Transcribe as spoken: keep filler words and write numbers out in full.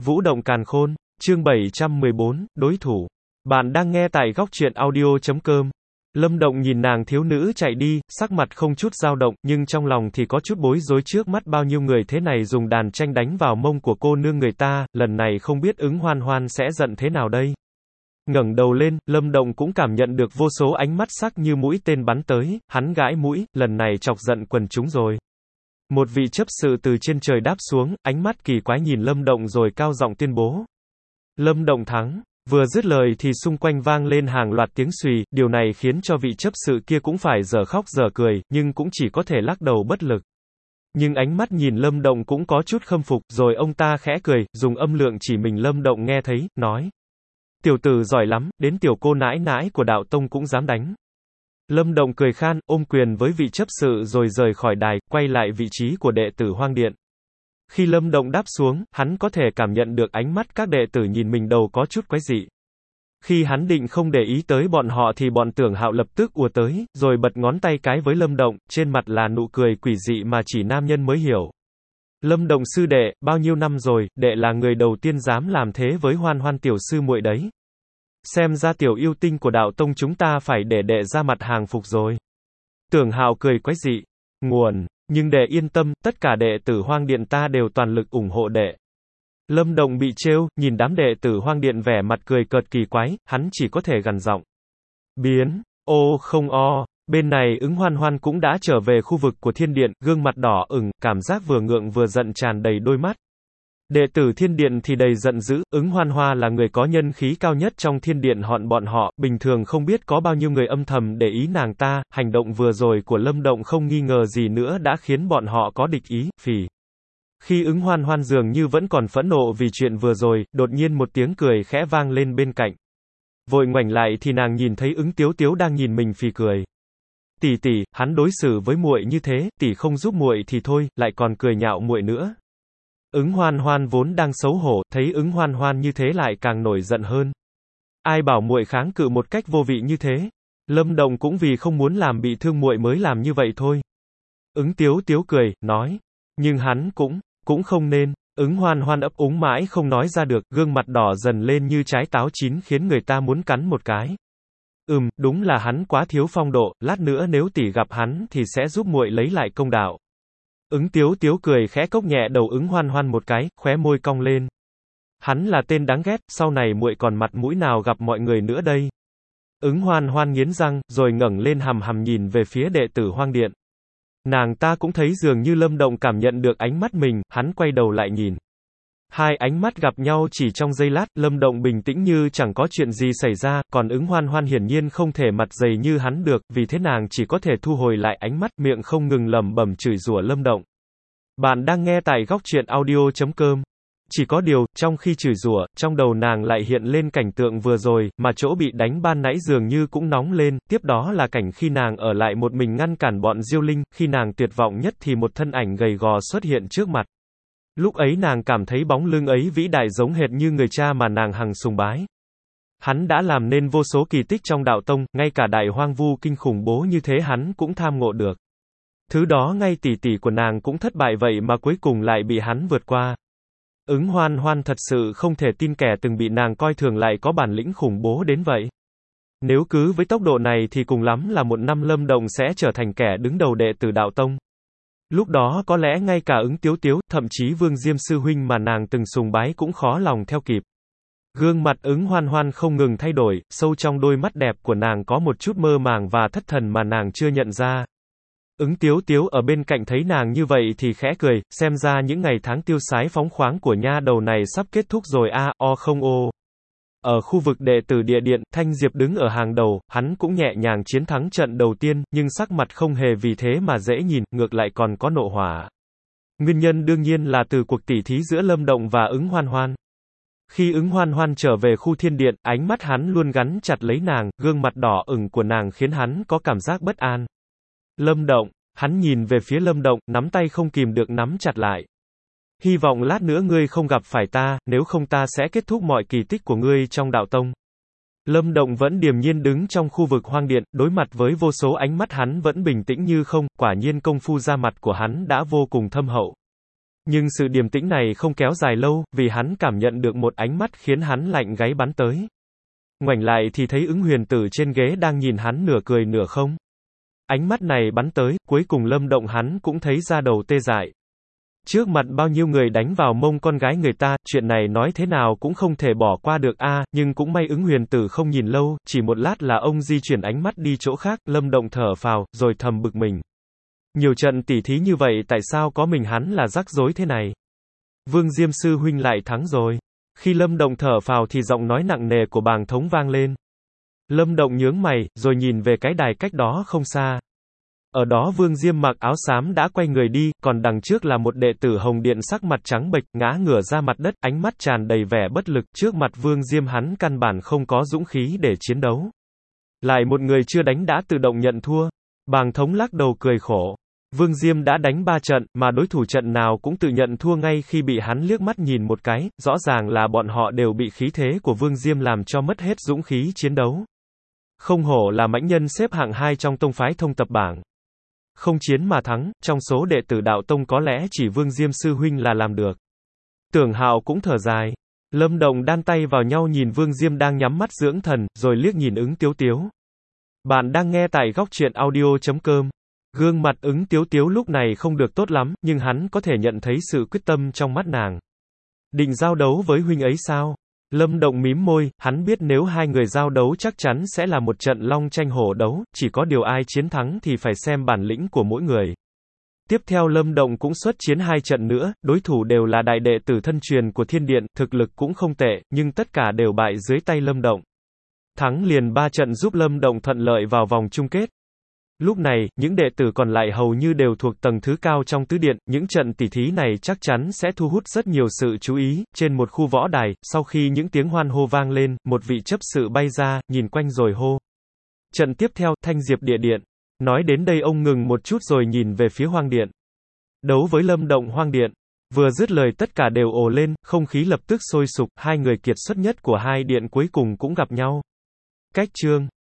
Vũ động càn khôn, chương bảy trăm mười bốn, đối thủ. Bạn đang nghe tại góc truyện audio chấm com. Lâm Động nhìn nàng thiếu nữ chạy đi, sắc mặt không chút dao động, nhưng trong lòng thì có chút bối rối trước mắt bao nhiêu người thế này dùng đàn tranh đánh vào mông của cô nương người ta, lần này không biết ứng hoan hoan sẽ giận thế nào đây. Ngẩng đầu lên, Lâm Động cũng cảm nhận được vô số ánh mắt sắc như mũi tên bắn tới, hắn gãi mũi, lần này chọc giận quần chúng rồi. Một vị chấp sự từ trên trời đáp xuống, ánh mắt kỳ quái nhìn Lâm Động rồi cao giọng tuyên bố. Lâm Động thắng. Vừa dứt lời thì xung quanh vang lên hàng loạt tiếng xùy, điều này khiến cho vị chấp sự kia cũng phải dở khóc dở cười, nhưng cũng chỉ có thể lắc đầu bất lực. Nhưng ánh mắt nhìn Lâm Động cũng có chút khâm phục, rồi ông ta khẽ cười, dùng âm lượng chỉ mình Lâm Động nghe thấy, nói. Tiểu tử giỏi lắm, đến tiểu cô nãi nãi của đạo tông cũng dám đánh. Lâm Động cười khan, ôm quyền với vị chấp sự rồi rời khỏi đài, quay lại vị trí của đệ tử hoang điện. Khi Lâm Động đáp xuống, hắn có thể cảm nhận được ánh mắt các đệ tử nhìn mình đầu có chút quái dị. Khi hắn định không để ý tới bọn họ thì bọn Tưởng Hạo lập tức ùa tới, rồi bật ngón tay cái với Lâm Động, trên mặt là nụ cười quỷ dị mà chỉ nam nhân mới hiểu. Lâm Động sư đệ, bao nhiêu năm rồi, đệ là người đầu tiên dám làm thế với Hoan Hoan tiểu sư muội đấy. Xem ra tiểu yêu tinh của đạo tông chúng ta phải để đệ ra mặt hàng phục rồi. Tưởng Hạo cười quái dị. Nguồn. Nhưng đệ yên tâm, tất cả đệ tử hoang điện ta đều toàn lực ủng hộ đệ. Lâm Động bị trêu, nhìn đám đệ tử hoang điện vẻ mặt cười cợt kỳ quái, hắn chỉ có thể gằn giọng. Biến. Ô không o. Bên này ứng hoan hoan cũng đã trở về khu vực của thiên điện, gương mặt đỏ ửng, cảm giác vừa ngượng vừa giận tràn đầy đôi mắt. Đệ tử thiên điện thì đầy giận dữ, ứng hoan hoa là người có nhân khí cao nhất trong thiên điện họn bọn họ, bình thường không biết có bao nhiêu người âm thầm để ý nàng ta, hành động vừa rồi của Lâm Động không nghi ngờ gì nữa đã khiến bọn họ có địch ý, phì. Khi ứng hoan hoan dường như vẫn còn phẫn nộ vì chuyện vừa rồi, đột nhiên một tiếng cười khẽ vang lên bên cạnh. Vội ngoảnh lại thì nàng nhìn thấy ứng tiếu tiếu đang nhìn mình phì cười. Tỷ tỷ, hắn đối xử với muội như thế, tỷ không giúp muội thì thôi, lại còn cười nhạo muội nữa. Ứng hoan hoan vốn đang xấu hổ, thấy ứng hoan hoan như thế lại càng nổi giận hơn. Ai bảo muội kháng cự một cách vô vị như thế? Lâm Động cũng vì không muốn làm bị thương muội mới làm như vậy thôi. Ứng tiếu tiếu cười, nói. Nhưng hắn cũng, cũng không nên. Ứng hoan hoan ấp úng mãi không nói ra được, gương mặt đỏ dần lên như trái táo chín khiến người ta muốn cắn một cái. Ừm, đúng là hắn quá thiếu phong độ, lát nữa nếu tỷ gặp hắn thì sẽ giúp muội lấy lại công đạo. Ứng tiếu tiếu cười khẽ cốc nhẹ đầu ứng hoan hoan một cái, khóe môi cong lên. Hắn là tên đáng ghét, sau này muội còn mặt mũi nào gặp mọi người nữa đây. Ứng hoan hoan nghiến răng, rồi ngẩng lên hằm hằm nhìn về phía đệ tử hoang điện. Nàng ta cũng thấy dường như Lâm Động cảm nhận được ánh mắt mình, hắn quay đầu lại nhìn. Hai ánh mắt gặp nhau chỉ trong giây lát, Lâm Động bình tĩnh như chẳng có chuyện gì xảy ra, còn ứng hoan hoan hiển nhiên không thể mặt dày như hắn được, vì thế nàng chỉ có thể thu hồi lại ánh mắt, miệng không ngừng lẩm bẩm chửi rủa Lâm Động. Bạn đang nghe tại góc truyện audio chấm com. Chỉ có điều, trong khi chửi rủa, trong đầu nàng lại hiện lên cảnh tượng vừa rồi, mà chỗ bị đánh ban nãy dường như cũng nóng lên, tiếp đó là cảnh khi nàng ở lại một mình ngăn cản bọn Diêu Linh, khi nàng tuyệt vọng nhất thì một thân ảnh gầy gò xuất hiện trước mặt. Lúc ấy nàng cảm thấy bóng lưng ấy vĩ đại giống hệt như người cha mà nàng hằng sùng bái. Hắn đã làm nên vô số kỳ tích trong đạo tông, ngay cả đại hoang vu kinh khủng bố như thế hắn cũng tham ngộ được. Thứ đó ngay tỷ tỷ của nàng cũng thất bại vậy mà cuối cùng lại bị hắn vượt qua. Ứng hoan hoan thật sự không thể tin kẻ từng bị nàng coi thường lại có bản lĩnh khủng bố đến vậy. Nếu cứ với tốc độ này thì cùng lắm là một năm Lâm Động sẽ trở thành kẻ đứng đầu đệ tử đạo tông. Lúc đó có lẽ ngay cả ứng tiếu tiếu, thậm chí Vương Diêm sư huynh mà nàng từng sùng bái cũng khó lòng theo kịp. Gương mặt ứng hoan hoan không ngừng thay đổi, sâu trong đôi mắt đẹp của nàng có một chút mơ màng và thất thần mà nàng chưa nhận ra. Ứng tiếu tiếu ở bên cạnh thấy nàng như vậy thì khẽ cười, xem ra những ngày tháng tiêu sái phóng khoáng của nha đầu này sắp kết thúc rồi a, à, o không ô. Ở khu vực đệ tử địa điện, Thanh Diệp đứng ở hàng đầu, hắn cũng nhẹ nhàng chiến thắng trận đầu tiên, nhưng sắc mặt không hề vì thế mà dễ nhìn, ngược lại còn có nộ hỏa. Nguyên nhân đương nhiên là từ cuộc tỉ thí giữa Lâm Động và ứng hoan hoan. Khi ứng hoan hoan trở về khu thiên điện, ánh mắt hắn luôn gắn chặt lấy nàng, gương mặt đỏ ửng của nàng khiến hắn có cảm giác bất an. Lâm Động, hắn nhìn về phía Lâm Động, nắm tay không kìm được nắm chặt lại. Hy vọng lát nữa ngươi không gặp phải ta, nếu không ta sẽ kết thúc mọi kỳ tích của ngươi trong đạo tông. Lâm Động vẫn điềm nhiên đứng trong khu vực hoang điện, đối mặt với vô số ánh mắt hắn vẫn bình tĩnh như không, quả nhiên công phu ra mặt của hắn đã vô cùng thâm hậu. Nhưng sự điềm tĩnh này không kéo dài lâu, vì hắn cảm nhận được một ánh mắt khiến hắn lạnh gáy bắn tới. Ngoảnh lại thì thấy ứng huyền tử trên ghế đang nhìn hắn nửa cười nửa không. Ánh mắt này bắn tới, cuối cùng Lâm Động hắn cũng thấy da đầu tê dại. Trước mặt bao nhiêu người đánh vào mông con gái người ta, chuyện này nói thế nào cũng không thể bỏ qua được a, à, nhưng cũng may ứng huyền tử không nhìn lâu, chỉ một lát là ông di chuyển ánh mắt đi chỗ khác, Lâm Động thở phào, rồi thầm bực mình. Nhiều trận tỉ thí như vậy tại sao có mình hắn là rắc rối thế này? Vương Diêm sư huynh lại thắng rồi. Khi Lâm Động thở phào thì giọng nói nặng nề của bàng thống vang lên. Lâm Động nhướng mày, rồi nhìn về cái đài cách đó không xa. Ở đó Vương Diêm mặc áo xám đã quay người đi, còn đằng trước là một đệ tử Hồng Điện sắc mặt trắng bệch, ngã ngửa ra mặt đất, ánh mắt tràn đầy vẻ bất lực, trước mặt Vương Diêm hắn căn bản không có dũng khí để chiến đấu. Lại một người chưa đánh đã tự động nhận thua. Bàng thống lắc đầu cười khổ. Vương Diêm đã đánh ba trận, mà đối thủ trận nào cũng tự nhận thua ngay khi bị hắn liếc mắt nhìn một cái, rõ ràng là bọn họ đều bị khí thế của Vương Diêm làm cho mất hết dũng khí chiến đấu. Không hổ là mãnh nhân xếp hạng hai trong tông phái thông tập bảng. Không chiến mà thắng, trong số đệ tử đạo tông có lẽ chỉ Vương Diêm sư huynh là làm được. Tưởng Hạo cũng thở dài. Lâm Động đan tay vào nhau nhìn Vương Diêm đang nhắm mắt dưỡng thần, rồi liếc nhìn Ứng Tiếu Tiếu. Bạn đang nghe tại góc truyện audio chấm com. Gương mặt Ứng Tiếu Tiếu lúc này không được tốt lắm, nhưng hắn có thể nhận thấy sự quyết tâm trong mắt nàng. Định giao đấu với huynh ấy sao? Lâm Động mím môi, hắn biết nếu hai người giao đấu chắc chắn sẽ là một trận long tranh hổ đấu, chỉ có điều ai chiến thắng thì phải xem bản lĩnh của mỗi người. Tiếp theo Lâm Động cũng xuất chiến hai trận nữa, đối thủ đều là đại đệ tử thân truyền của Thiên Điện, thực lực cũng không tệ, nhưng tất cả đều bại dưới tay Lâm Động. Thắng liền ba trận giúp Lâm Động thuận lợi vào vòng chung kết. Lúc này, những đệ tử còn lại hầu như đều thuộc tầng thứ cao trong tứ điện, những trận tỉ thí này chắc chắn sẽ thu hút rất nhiều sự chú ý. Trên một khu võ đài, sau khi những tiếng hoan hô vang lên, một vị chấp sự bay ra, nhìn quanh rồi hô. Trận tiếp theo, Thanh Diệp Địa Điện. Nói đến đây ông ngừng một chút rồi nhìn về phía Hoang Điện. Đấu với Lâm Động Hoang Điện. Vừa dứt lời tất cả đều ồ lên, không khí lập tức sôi sục, hai người kiệt xuất nhất của hai điện cuối cùng cũng gặp nhau. Cách chương